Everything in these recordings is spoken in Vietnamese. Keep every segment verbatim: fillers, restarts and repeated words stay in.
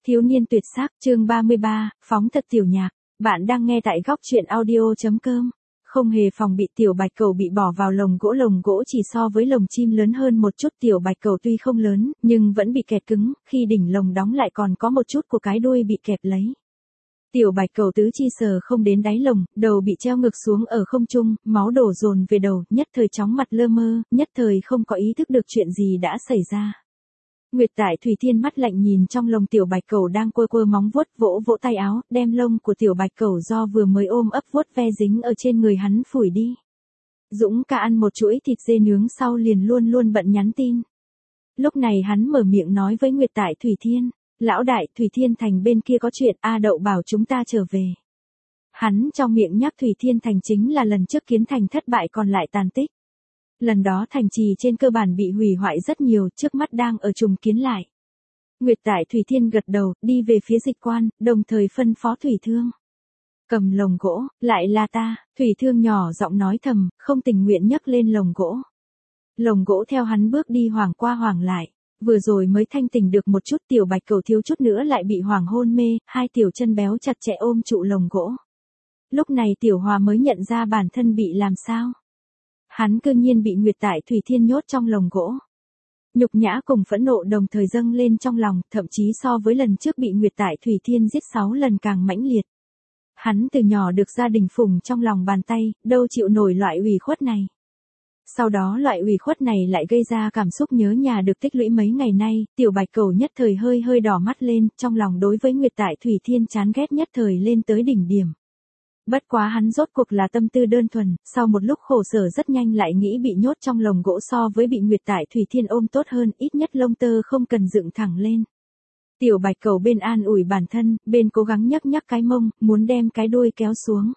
Thiếu niên tuyệt sắc, chương ba mươi ba, phóng thật tiểu nhạc. Bạn đang nghe tại góc truyện audio.com. Không hề phòng bị, tiểu bạch cầu bị bỏ vào lồng gỗ. Lồng gỗ chỉ so với lồng chim lớn hơn một chút. Tiểu bạch cầu tuy không lớn, nhưng vẫn bị kẹt cứng, khi đỉnh lồng đóng lại còn có một chút của cái đuôi bị kẹp lấy. Tiểu bạch cầu tứ chi sờ không đến đáy lồng, đầu bị treo ngược xuống ở không trung, máu đổ dồn về đầu, nhất thời chóng mặt lơ mơ, nhất thời không có ý thức được chuyện gì đã xảy ra. Nguyệt Tại Thủy Thiên mắt lạnh nhìn trong lồng tiểu bạch cầu đang quơ quơ móng vuốt, vỗ vỗ tay áo, đem lông của tiểu bạch cầu do vừa mới ôm ấp vuốt ve dính ở trên người hắn phủi đi. Dũng ca ăn một chuỗi thịt dê nướng sau liền luôn luôn bận nhắn tin. Lúc này hắn mở miệng nói với Nguyệt Tại Thủy Thiên, lão đại, Thủy Thiên Thành bên kia có chuyện, A Đậu bảo chúng ta trở về. Hắn trong miệng nhắc Thủy Thiên Thành chính là lần trước kiến thành thất bại còn lại tàn tích. Lần đó thành trì trên cơ bản bị hủy hoại rất nhiều, trước mắt đang ở trùng kiến lại. Nguyệt Tại Thủy Thiên gật đầu, đi về phía dịch quan, đồng thời phân phó Thủy Thương. Cầm lồng gỗ, lại là ta, Thủy Thương nhỏ giọng nói thầm, không tình nguyện nhấc lên lồng gỗ. Lồng gỗ theo hắn bước đi hoảng qua hoảng lại, vừa rồi mới thanh tỉnh được một chút, tiểu bạch cầu thiếu chút nữa lại bị hoảng hôn mê, hai tiểu chân béo chặt chẽ ôm trụ lồng gỗ. Lúc này tiểu hòa mới nhận ra bản thân bị làm sao. Hắn cư nhiên bị Nguyệt Tại Thủy Thiên nhốt trong lồng gỗ. Nhục nhã cùng phẫn nộ đồng thời dâng lên trong lòng, thậm chí so với lần trước bị Nguyệt Tại Thủy Thiên giết sáu lần càng mãnh liệt. Hắn từ nhỏ được gia đình phụng trong lòng bàn tay, đâu chịu nổi loại ủy khuất này. Sau đó loại ủy khuất này lại gây ra cảm xúc nhớ nhà được tích lũy mấy ngày nay, tiểu bạch cầu nhất thời hơi hơi đỏ mắt lên, trong lòng đối với Nguyệt Tại Thủy Thiên chán ghét nhất thời lên tới đỉnh điểm. Bất quá hắn rốt cuộc là tâm tư đơn thuần, sau một lúc khổ sở rất nhanh lại nghĩ bị nhốt trong lồng gỗ so với bị Nguyệt Tại Thủy Thiên ôm tốt hơn, ít nhất lông tơ không cần dựng thẳng lên. Tiểu bạch cầu bên an ủi bản thân, bên cố gắng nhắc nhắc cái mông, muốn đem cái đuôi kéo xuống.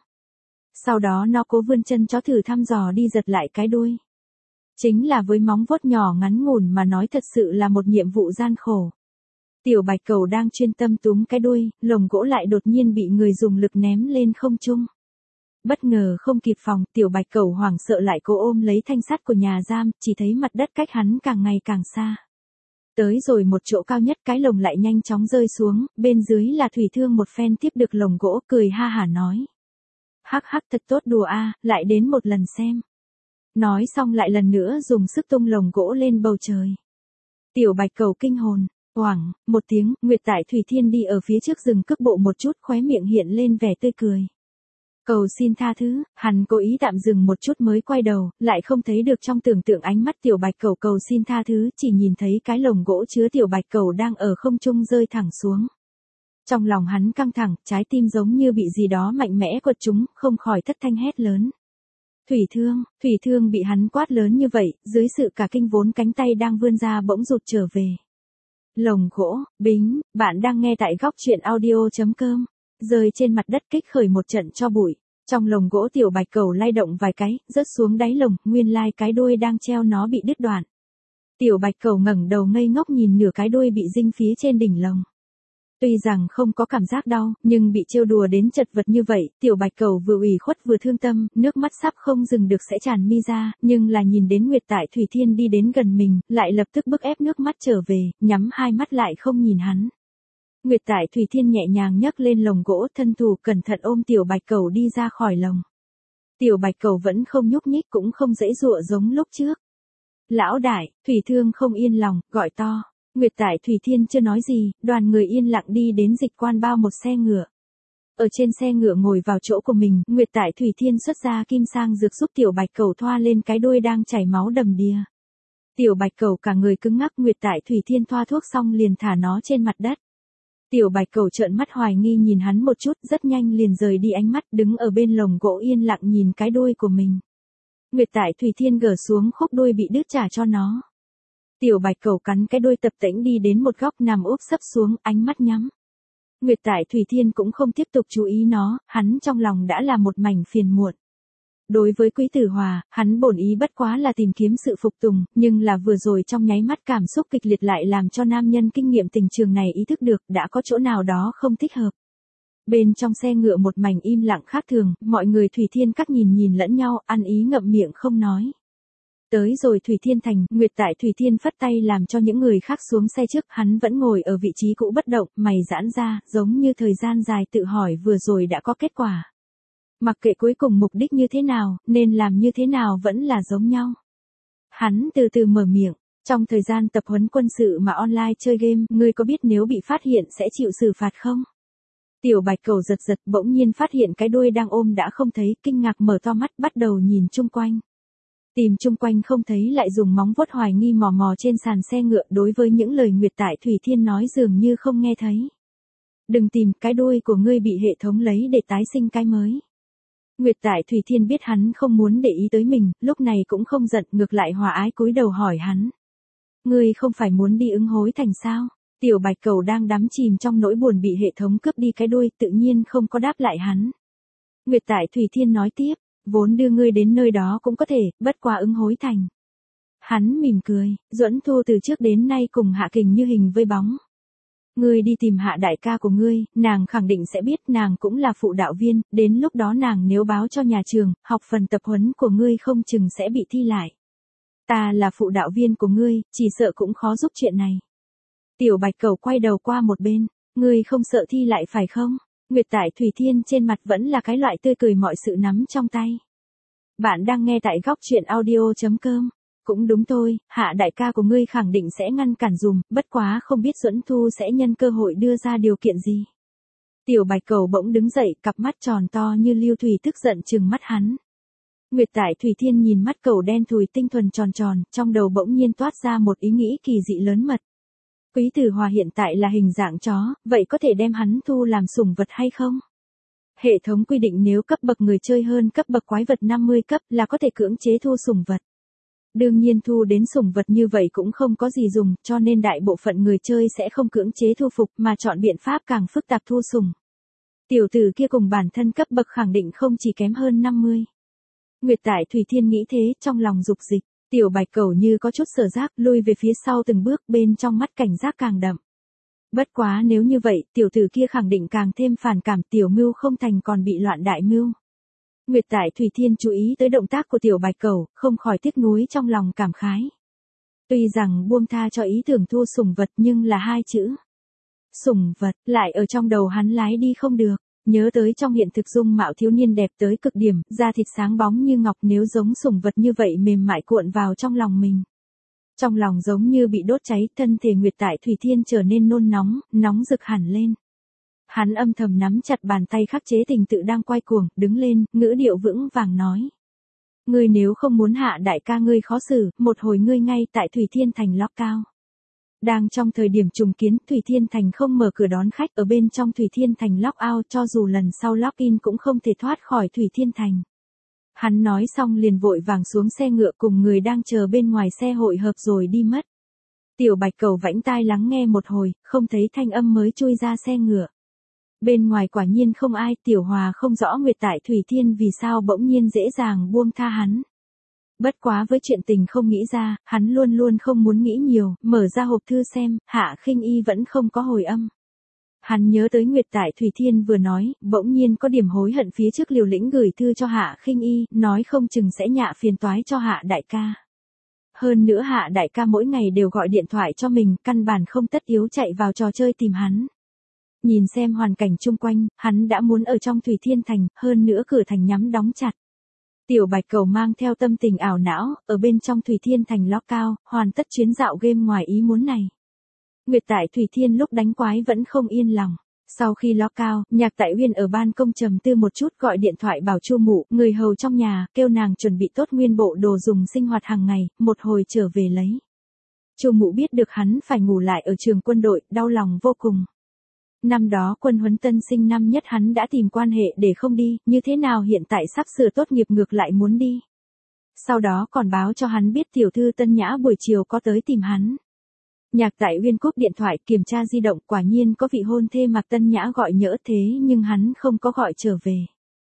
Sau đó nó cố vươn chân chó thử thăm dò đi giật lại cái đuôi. Chính là với móng vuốt nhỏ ngắn ngủn mà nói thật sự là một nhiệm vụ gian khổ. Tiểu bạch cầu đang chuyên tâm túm cái đuôi, lồng gỗ lại đột nhiên bị người dùng lực ném lên không trung. Bất ngờ không kịp phòng, tiểu bạch cầu hoảng sợ lại cố ôm lấy thanh sắt của nhà giam, chỉ thấy mặt đất cách hắn càng ngày càng xa. Tới rồi một chỗ cao nhất, cái lồng lại nhanh chóng rơi xuống, bên dưới là Thủy Thương một phen tiếp được lồng gỗ, cười ha hả nói. Hắc hắc, thật tốt đùa a, lại đến một lần xem. Nói xong lại lần nữa dùng sức tung lồng gỗ lên bầu trời. Tiểu bạch cầu kinh hồn. Hoảng, một tiếng, Nguyệt Tại Thủy Thiên đi ở phía trước dừng cước bộ một chút, khóe miệng hiện lên vẻ tươi cười. Cầu xin tha thứ, hắn cố ý tạm dừng một chút mới quay đầu, lại không thấy được trong tưởng tượng ánh mắt tiểu bạch cầu cầu xin tha thứ, chỉ nhìn thấy cái lồng gỗ chứa tiểu bạch cầu đang ở không trung rơi thẳng xuống. Trong lòng hắn căng thẳng, trái tim giống như bị gì đó mạnh mẽ quật trúng, không khỏi thất thanh hét lớn. Thủy Thương, Thủy Thương bị hắn quát lớn như vậy, dưới sự cả kinh vốn cánh tay đang vươn ra bỗng rụt trở về. Lồng gỗ, bính, bạn đang nghe tại góc truyện audio.com, rơi trên mặt đất kích khởi một trận cho bụi. Trong lồng gỗ tiểu bạch cầu lay động vài cái, rớt xuống đáy lồng, nguyên lai cái đuôi đang treo nó bị đứt đoạn. Tiểu bạch cầu ngẩng đầu ngây ngốc nhìn nửa cái đuôi bị dinh phía trên đỉnh lồng. Tuy rằng không có cảm giác đau, nhưng bị trêu đùa đến chật vật như vậy, tiểu bạch cầu vừa ủy khuất vừa thương tâm, nước mắt sắp không dừng được sẽ tràn mi ra, nhưng là nhìn đến Nguyệt Tại Thủy Thiên đi đến gần mình, lại lập tức bức ép nước mắt trở về, nhắm hai mắt lại không nhìn hắn. Nguyệt Tại Thủy Thiên nhẹ nhàng nhấc lên lồng gỗ, thân thủ cẩn thận ôm tiểu bạch cầu đi ra khỏi lồng. Tiểu bạch cầu vẫn không nhúc nhích cũng không giãy giụa giống lúc trước. Lão đại, Thủy Thương không yên lòng, gọi to. Nguyệt Tại Thủy Thiên chưa nói gì, đoàn người yên lặng đi đến dịch quan bao một xe ngựa. Ở trên xe ngựa ngồi vào chỗ của mình, Nguyệt Tại Thủy Thiên xuất ra kim sang dược giúp tiểu bạch cầu thoa lên cái đuôi đang chảy máu đầm đìa. Tiểu bạch cầu cả người cứng ngắc, Nguyệt Tại Thủy Thiên thoa thuốc xong liền thả nó trên mặt đất. Tiểu bạch cầu trợn mắt hoài nghi nhìn hắn một chút, rất nhanh liền rời đi ánh mắt, đứng ở bên lồng gỗ yên lặng nhìn cái đuôi của mình. Nguyệt Tại Thủy Thiên gỡ xuống khúc đuôi bị đứt trả cho nó. Tiểu bạch cầu cắn cái đuôi tập tễnh đi đến một góc nằm úp sấp xuống, ánh mắt nhắm. Nguyệt Tại Thủy Thiên cũng không tiếp tục chú ý nó, hắn trong lòng đã là một mảnh phiền muộn. Đối với Quý Tử Hòa, hắn bổn ý bất quá là tìm kiếm sự phục tùng, nhưng là vừa rồi trong nháy mắt cảm xúc kịch liệt lại làm cho nam nhân kinh nghiệm tình trường này ý thức được đã có chỗ nào đó không thích hợp. Bên trong xe ngựa một mảnh im lặng khác thường, mọi người Thủy Thiên các nhìn nhìn lẫn nhau, ăn ý ngậm miệng không nói. Tới rồi Thủy Thiên Thành, Nguyệt tại Thủy Thiên phất tay làm cho những người khác xuống xe trước, hắn vẫn ngồi ở vị trí cũ bất động, mày giãn ra, giống như thời gian dài tự hỏi vừa rồi đã có kết quả. Mặc kệ cuối cùng mục đích như thế nào, nên làm như thế nào vẫn là giống nhau. Hắn từ từ mở miệng, trong thời gian tập huấn quân sự mà online chơi game, ngươi có biết nếu bị phát hiện sẽ chịu xử phạt không? Tiểu Bạch Cẩu giật giật bỗng nhiên phát hiện cái đuôi đang ôm đã không thấy, kinh ngạc mở to mắt bắt đầu nhìn chung quanh. Tìm chung quanh không thấy lại dùng móng vuốt hoài nghi mò mò trên sàn xe ngựa, đối với những lời Nguyệt tại Thủy Thiên nói dường như không nghe thấy. Đừng tìm, cái đuôi của ngươi bị hệ thống lấy để tái sinh cái mới. Nguyệt tại Thủy Thiên biết hắn không muốn để ý tới mình, lúc này cũng không giận, ngược lại hòa ái cúi đầu hỏi hắn. Ngươi không phải muốn đi ứng hối thành sao? Tiểu Bạch Cẩu đang đắm chìm trong nỗi buồn bị hệ thống cướp đi cái đuôi, tự nhiên không có đáp lại hắn. Nguyệt tại Thủy Thiên nói tiếp, vốn đưa ngươi đến nơi đó cũng có thể, bất quá ứng hối thành. Hắn mỉm cười, Duẫn Thu từ trước đến nay cùng Hạ Kình như hình với bóng. Ngươi đi tìm Hạ đại ca của ngươi, nàng khẳng định sẽ biết, nàng cũng là phụ đạo viên, đến lúc đó nàng nếu báo cho nhà trường, học phần tập huấn của ngươi không chừng sẽ bị thi lại. Ta là phụ đạo viên của ngươi, chỉ sợ cũng khó giúp chuyện này. Tiểu Bạch Cẩu quay đầu qua một bên, ngươi không sợ thi lại phải không? Nguyệt tại Thủy Thiên trên mặt vẫn là cái loại tươi cười mọi sự nắm trong tay. Bạn đang nghe tại góc truyện audio chấm com. Cũng đúng thôi, Hạ đại ca của ngươi khẳng định sẽ ngăn cản dùm, bất quá không biết Duẫn Thu sẽ nhân cơ hội đưa ra điều kiện gì. Tiểu Bạch Cẩu bỗng đứng dậy, cặp mắt tròn to như lưu thủy tức giận trừng mắt hắn. Nguyệt tại Thủy Thiên nhìn mắt cẩu đen thùi tinh thuần tròn tròn, trong đầu bỗng nhiên toát ra một ý nghĩ kỳ dị lớn mật. Quý Tử Hòa hiện tại là hình dạng chó, vậy có thể đem hắn thu làm sủng vật hay không? Hệ thống quy định nếu cấp bậc người chơi hơn cấp bậc quái vật năm mươi cấp là có thể cưỡng chế thu sủng vật. Đương nhiên thu đến sủng vật như vậy cũng không có gì dùng, cho nên đại bộ phận người chơi sẽ không cưỡng chế thu phục mà chọn biện pháp càng phức tạp thu sủng. Tiểu tử kia cùng bản thân cấp bậc khẳng định không chỉ kém hơn năm mươi. Nguyệt tại Thủy Thiên nghĩ thế, trong lòng dục dịch. Tiểu Bạch Cẩu như có chút sở giác, lui về phía sau từng bước, bên trong mắt cảnh giác càng đậm. Bất quá nếu như vậy, tiểu tử kia khẳng định càng thêm phản cảm, tiểu mưu không thành còn bị loạn đại mưu. Nguyệt tại Thủy Thiên chú ý tới động tác của tiểu Bạch Cẩu, không khỏi tiếc nuối trong lòng cảm khái. Tuy rằng buông tha cho ý tưởng thu sủng vật nhưng là hai chữ. Sủng vật, lại ở trong đầu hắn lái đi không được. Nhớ tới trong hiện thực dung mạo thiếu niên đẹp tới cực điểm, da thịt sáng bóng như ngọc, nếu giống sủng vật như vậy mềm mại cuộn vào trong lòng mình. Trong lòng giống như bị đốt cháy, thân thể Nguyệt tại Thủy Thiên trở nên nôn nóng, nóng rực hẳn lên. Hắn âm thầm nắm chặt bàn tay khắc chế tình tự đang quay cuồng, đứng lên, ngữ điệu vững vàng nói. Ngươi nếu không muốn Hạ đại ca ngươi khó xử, một hồi ngươi ngay tại Thủy Thiên Thành lock cao. Đang trong thời điểm trùng kiến, Thủy Thiên Thành không mở cửa đón khách, ở bên trong Thủy Thiên Thành lock out, cho dù lần sau lock in cũng không thể thoát khỏi Thủy Thiên Thành. Hắn nói xong liền vội vàng xuống xe ngựa cùng người đang chờ bên ngoài xe hội hợp rồi đi mất. Tiểu Bạch Cẩu vãnh tai lắng nghe một hồi, không thấy thanh âm mới chui ra xe ngựa. Bên ngoài quả nhiên không ai, Tiểu Hòa không rõ Nguyệt tại Thủy Thiên vì sao bỗng nhiên dễ dàng buông tha hắn. Bất quá với chuyện tình không nghĩ ra, hắn luôn luôn không muốn nghĩ nhiều, mở ra hộp thư xem, Hạ Khinh Y vẫn không có hồi âm. Hắn nhớ tới Nguyệt tại Thủy Thiên vừa nói, bỗng nhiên có điểm hối hận phía trước liều lĩnh gửi thư cho Hạ Khinh Y, nói không chừng sẽ nhạ phiền toái cho Hạ đại ca. Hơn nữa Hạ đại ca mỗi ngày đều gọi điện thoại cho mình, căn bản không tất yếu chạy vào trò chơi tìm hắn. Nhìn xem hoàn cảnh chung quanh, hắn đã muốn ở trong Thủy Thiên Thành, hơn nữa cửa thành nhắm đóng chặt. Tiểu Bạch Cẩu mang theo tâm tình ảo não, ở bên trong Thủy Thiên Thành lock cao, hoàn tất chuyến dạo game ngoài ý muốn này. Nguyệt tại Thủy Thiên lúc đánh quái vẫn không yên lòng. Sau khi lock cao, Nhạc Tại Uyên ở ban công trầm tư một chút, gọi điện thoại bảo Chu Mụ, người hầu trong nhà, kêu nàng chuẩn bị tốt nguyên bộ đồ dùng sinh hoạt hàng ngày, một hồi trở về lấy. Chu Mụ biết được hắn phải ngủ lại ở trường quân đội, đau lòng vô cùng. Năm đó quân huấn tân sinh năm nhất hắn đã tìm quan hệ để không đi, như thế nào hiện tại sắp sửa tốt nghiệp ngược lại muốn đi. Sau đó còn báo cho hắn biết tiểu thư Tân Nhã buổi chiều có tới tìm hắn. Nhạc Tại Uyên cúp điện thoại, kiểm tra di động, quả nhiên có vị hôn thê Mạc Tân Nhã gọi nhỡ thế nhưng hắn không có gọi trở về.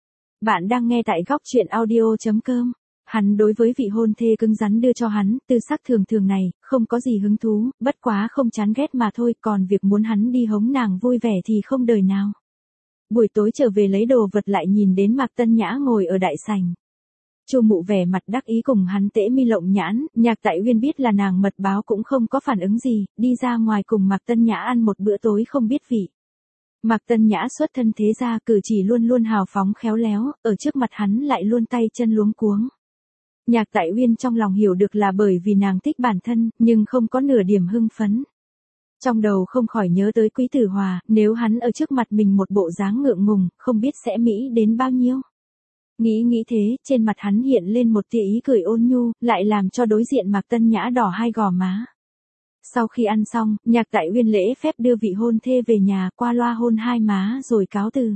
Bạn đang nghe tại góc truyện audio chấm com. Hắn đối với vị hôn thê cứng rắn đưa cho hắn, tư sắc thường thường này, không có gì hứng thú, bất quá không chán ghét mà thôi, còn việc muốn hắn đi hống nàng vui vẻ thì không đời nào. Buổi tối trở về lấy đồ vật lại nhìn đến Mạc Tân Nhã ngồi ở đại sảnh. Chu Mụ vẻ mặt đắc ý cùng hắn tễ mi lộng nhãn, Nhạc Tại Uyên biết là nàng mật báo cũng không có phản ứng gì, đi ra ngoài cùng Mạc Tân Nhã ăn một bữa tối không biết vị. Mạc Tân Nhã xuất thân thế gia, cử chỉ luôn luôn hào phóng khéo léo, ở trước mặt hắn lại luôn tay chân luống cuống. Nhạc Tại Uyên trong lòng hiểu được là bởi vì nàng thích bản thân, nhưng không có nửa điểm hưng phấn. Trong đầu không khỏi nhớ tới Quý Tử Hòa, nếu hắn ở trước mặt mình một bộ dáng ngượng ngùng, không biết sẽ mỹ đến bao nhiêu. Nghĩ nghĩ thế, trên mặt hắn hiện lên một tia ý cười ôn nhu, lại làm cho đối diện Mạc Tân Nhã đỏ hai gò má. Sau khi ăn xong, Nhạc Tại Uyên lễ phép đưa vị hôn thê về nhà, qua loa hôn hai má rồi cáo từ.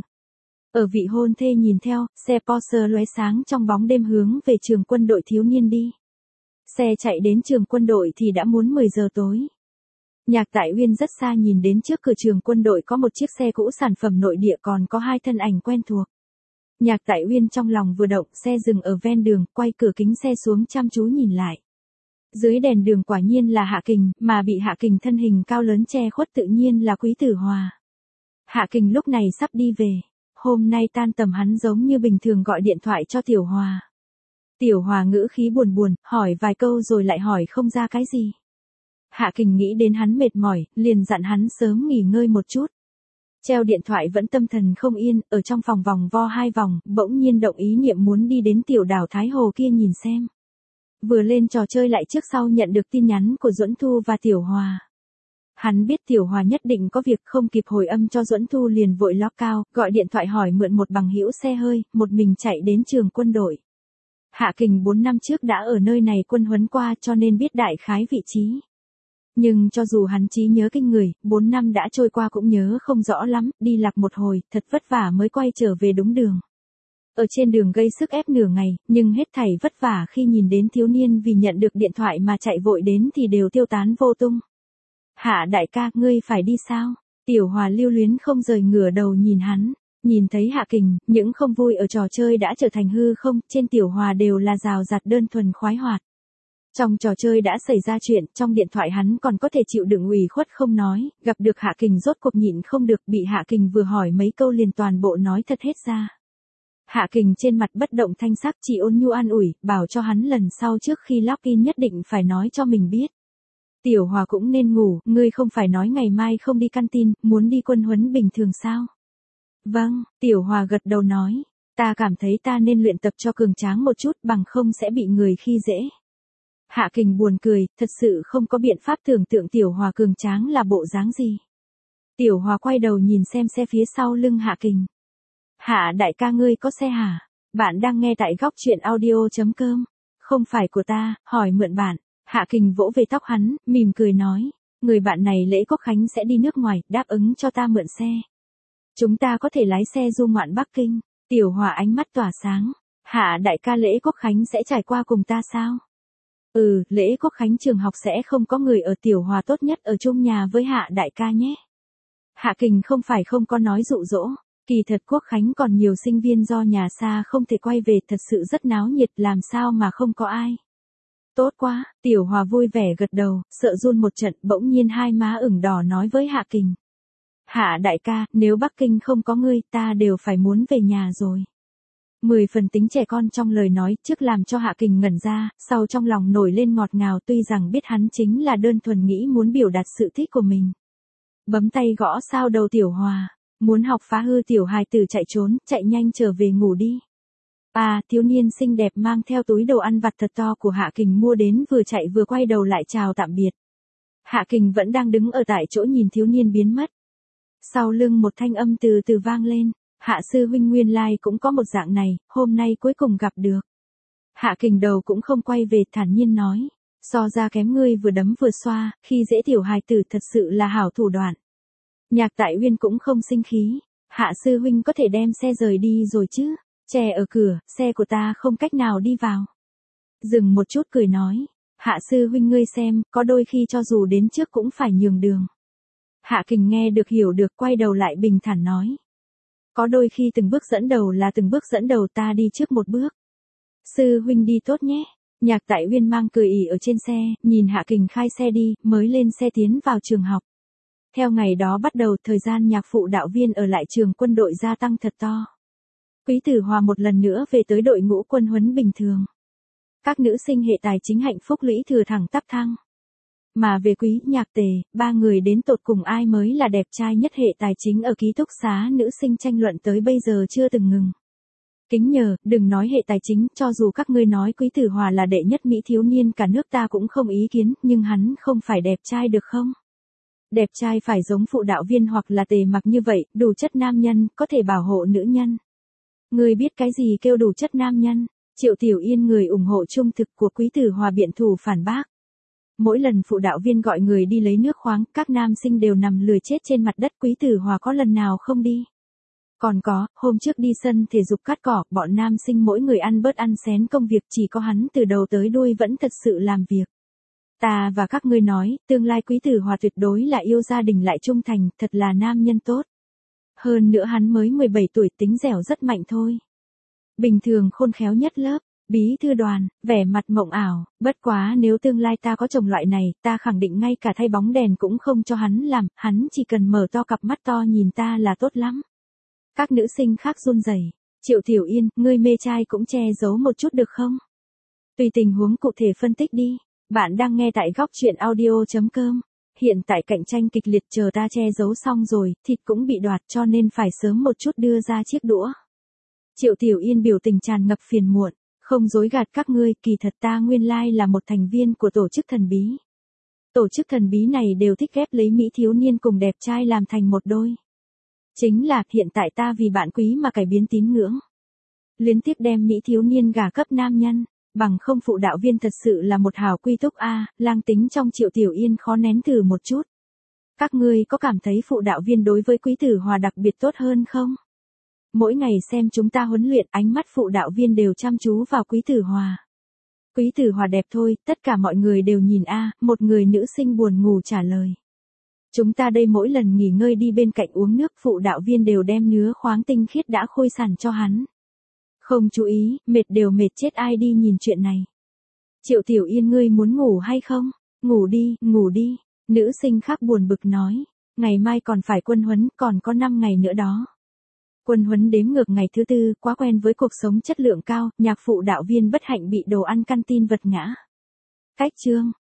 Ở vị hôn thê nhìn theo, xe Porsche lóe sáng trong bóng đêm hướng về trường quân đội thiếu niên đi. Xe chạy đến trường quân đội thì đã muốn mười giờ tối. Nhạc Tại Uyên rất xa nhìn đến trước cửa trường quân đội có một chiếc xe cũ sản phẩm nội địa còn có hai thân ảnh quen thuộc. Nhạc Tại Uyên trong lòng vừa động, xe dừng ở ven đường, quay cửa kính xe xuống chăm chú nhìn lại. Dưới đèn đường quả nhiên là Hạ Kình, mà bị Hạ Kình thân hình cao lớn che khuất tự nhiên là Quý Tử Hòa. Hạ Kình lúc này sắp đi về. Hôm nay tan tầm hắn giống như bình thường gọi điện thoại cho Tiểu Hòa. Tiểu Hòa ngữ khí buồn buồn, hỏi vài câu rồi lại hỏi không ra cái gì. Hạ Kình nghĩ đến hắn mệt mỏi, liền dặn hắn sớm nghỉ ngơi một chút. Treo điện thoại vẫn tâm thần không yên, ở trong phòng vòng vo hai vòng, bỗng nhiên động ý niệm muốn đi đến tiểu đảo Thái Hồ kia nhìn xem. Vừa lên trò chơi lại trước sau nhận được tin nhắn của Duẫn Thu và Tiểu Hòa. Hắn biết Tiểu Hòa nhất định có việc, không kịp hồi âm cho Duẫn Thu liền vội ló cao, gọi điện thoại hỏi mượn một bằng hữu xe hơi, một mình chạy đến trường quân đội. Hạ Kình bốn năm trước đã ở nơi này quân huấn qua cho nên biết đại khái vị trí. Nhưng cho dù hắn trí nhớ kinh người, bốn năm đã trôi qua cũng nhớ không rõ lắm, đi lạc một hồi, thật vất vả mới quay trở về đúng đường. Ở trên đường gây sức ép nửa ngày, nhưng hết thảy vất vả khi nhìn đến thiếu niên vì nhận được điện thoại mà chạy vội đến thì đều tiêu tán vô tung. Hạ đại ca, ngươi phải đi sao? Tiểu Hòa lưu luyến không rời ngửa đầu nhìn hắn, nhìn thấy Hạ Kình, những không vui ở trò chơi đã trở thành hư không, trên Tiểu Hòa đều là rào rạt đơn thuần khoái hoạt. Trong trò chơi đã xảy ra chuyện, trong điện thoại hắn còn có thể chịu đựng ủy khuất không nói, gặp được Hạ Kình rốt cuộc nhịn không được, bị Hạ Kình vừa hỏi mấy câu liền toàn bộ nói thật hết ra. Hạ Kình trên mặt bất động thanh sắc, chỉ ôn nhu an ủi, bảo cho hắn lần sau trước khi login nhất định phải nói cho mình biết. Tiểu Hòa cũng nên ngủ, ngươi không phải nói ngày mai không đi canteen, muốn đi quân huấn bình thường sao? Vâng, Tiểu Hòa gật đầu nói, ta cảm thấy ta nên luyện tập cho cường tráng một chút bằng không sẽ bị người khi dễ. Hạ Kình buồn cười, thật sự không có biện pháp tưởng tượng Tiểu Hòa cường tráng là bộ dáng gì. Tiểu Hòa quay đầu nhìn xem xe phía sau lưng Hạ Kình. Hạ đại ca, ngươi có xe hả? Bạn đang nghe tại góc truyện audio chấm com. Không phải của ta, hỏi mượn bạn. Hạ Kình vỗ về tóc hắn, mỉm cười nói. Người bạn này lễ Quốc Khánh sẽ đi nước ngoài, đáp ứng cho ta mượn xe. Chúng ta có thể lái xe du ngoạn Bắc Kinh. Tiểu Hòa ánh mắt tỏa sáng. Hạ đại ca, lễ Quốc Khánh sẽ trải qua cùng ta sao? Ừ, lễ Quốc Khánh trường học sẽ không có người ở. Tiểu Hòa tốt nhất ở chung nhà với Hạ đại ca nhé. Hạ Kình không phải không có nói dụ dỗ. Kỳ thật Quốc Khánh còn nhiều sinh viên do nhà xa không thể quay về, thật sự rất náo nhiệt, làm sao mà không có ai. Tốt quá, Tiểu Hòa vui vẻ gật đầu, sợ run một trận, bỗng nhiên hai má ửng đỏ nói với Hạ Kình. Hạ đại ca, nếu Bắc Kinh không có ngươi, ta đều phải muốn về nhà rồi. Mười phần tính trẻ con trong lời nói, trước làm cho Hạ Kình ngẩn ra, sau trong lòng nổi lên ngọt ngào, tuy rằng biết hắn chính là đơn thuần nghĩ muốn biểu đạt sự thích của mình. Bấm tay gõ sao đầu Tiểu Hòa. Muốn học phá hư tiểu hài tử chạy trốn, chạy nhanh trở về ngủ đi. À, thiếu niên xinh đẹp mang theo túi đồ ăn vặt thật to của Hạ Kình mua đến vừa chạy vừa quay đầu lại chào tạm biệt. Hạ Kình vẫn đang đứng ở tại chỗ nhìn thiếu niên biến mất. Sau lưng một thanh âm từ từ vang lên, Hạ sư huynh nguyên lai cũng có một dạng này, hôm nay cuối cùng gặp được. Hạ Kình đầu cũng không quay về, thản nhiên nói, so ra kém ngươi vừa đấm vừa xoa, khi dễ tiểu hài tử thật sự là hảo thủ đoạn. Nhạc Tại Uyên cũng không sinh khí, Hạ sư huynh có thể đem xe rời đi rồi chứ, che ở cửa, xe của ta không cách nào đi vào. Dừng một chút cười nói, Hạ sư huynh ngươi xem, có đôi khi cho dù đến trước cũng phải nhường đường. Hạ Kình nghe được hiểu được, quay đầu lại bình thản nói. Có đôi khi từng bước dẫn đầu là từng bước dẫn đầu, ta đi trước một bước. Sư huynh đi tốt nhé. Nhạc Tại Uyên mang cười ỉ ở trên xe, nhìn Hạ Kình khai xe đi, mới lên xe tiến vào trường học. Theo ngày đó bắt đầu, thời gian nhạc phụ đạo viên ở lại trường quân đội gia tăng thật to. Quý Tử Hòa một lần nữa về tới đội ngũ quân huấn bình thường. Các nữ sinh hệ tài chính hạnh phúc lũy thừa thẳng tắp thăng. Mà về Quý, Nhạc Tề, ba người đến tột cùng ai mới là đẹp trai nhất hệ tài chính ở ký túc xá nữ sinh tranh luận tới bây giờ chưa từng ngừng. Kính nhờ, đừng nói hệ tài chính, cho dù các ngươi nói Quý Tử Hòa là đệ nhất mỹ thiếu niên cả nước ta cũng không ý kiến, nhưng hắn không phải đẹp trai được không? Đẹp trai phải giống phụ đạo viên hoặc là Tề Mặc như vậy, đủ chất nam nhân, có thể bảo hộ nữ nhân. Ngươi biết cái gì kêu đủ chất nam nhân? Triệu Tiểu Yên người ủng hộ trung thực của Quý Tử Hòa biện thủ phản bác. Mỗi lần phụ đạo viên gọi người đi lấy nước khoáng, các nam sinh đều nằm lười chết trên mặt đất, Quý Tử Hòa có lần nào không đi. Còn có, hôm trước đi sân thể dục cắt cỏ, bọn nam sinh mỗi người ăn bớt ăn xén công việc, chỉ có hắn từ đầu tới đuôi vẫn thật sự làm việc. Ta và các ngươi nói, tương lai Quý Tử Hòa tuyệt đối là yêu gia đình lại trung thành, thật là nam nhân tốt. Hơn nữa hắn mới mười bảy tuổi, tính dẻo rất mạnh thôi. Bình thường khôn khéo nhất lớp, bí thư đoàn, vẻ mặt mộng ảo, bất quá nếu tương lai ta có chồng loại này, ta khẳng định ngay cả thay bóng đèn cũng không cho hắn làm, hắn chỉ cần mở to cặp mắt to nhìn ta là tốt lắm. Các nữ sinh khác run rẩy. Triệu Tiểu Yên, ngươi mê trai cũng che giấu một chút được không? Tùy tình huống cụ thể phân tích đi. Bạn đang nghe tại góc truyện audio chấm com. Hiện tại cạnh tranh kịch liệt, chờ ta che giấu xong rồi, thịt cũng bị đoạt cho nên phải sớm một chút đưa ra chiếc đũa. Triệu Tiểu Yên biểu tình tràn ngập phiền muộn, không dối gạt các ngươi, kỳ thật ta nguyên lai là một thành viên của tổ chức thần bí. Tổ chức thần bí này đều thích ghép lấy mỹ thiếu niên cùng đẹp trai làm thành một đôi. Chính là, hiện tại ta vì bạn Quý mà cải biến tín ngưỡng. Liên tiếp đem mỹ thiếu niên gả cấp nam nhân, bằng không phụ đạo viên thật sự là một hảo quy túc a, lang tính trong Triệu Tiểu Yên khó nén thử một chút. Các ngươi có cảm thấy phụ đạo viên đối với Quý Tử Hòa đặc biệt tốt hơn không? Mỗi ngày xem chúng ta huấn luyện, ánh mắt phụ đạo viên đều chăm chú vào Quý Tử Hòa. Quý Tử Hòa đẹp thôi, tất cả mọi người đều nhìn a, một người nữ sinh buồn ngủ trả lời. Chúng ta đây mỗi lần nghỉ ngơi đi bên cạnh uống nước, phụ đạo viên đều đem nứa khoáng tinh khiết đã khôi sản cho hắn. Không chú ý, mệt đều mệt chết, ai đi nhìn chuyện này. Triệu Tiểu Yên, ngươi muốn ngủ hay không? Ngủ đi, ngủ đi. Nữ sinh khác buồn bực nói. Ngày mai còn phải quân huấn, còn có năm ngày nữa đó. Quân huấn đếm ngược ngày thứ tư, quá quen với cuộc sống chất lượng cao, nhạc phụ đạo viên bất hạnh bị đồ ăn canteen vật ngã. Cách chương.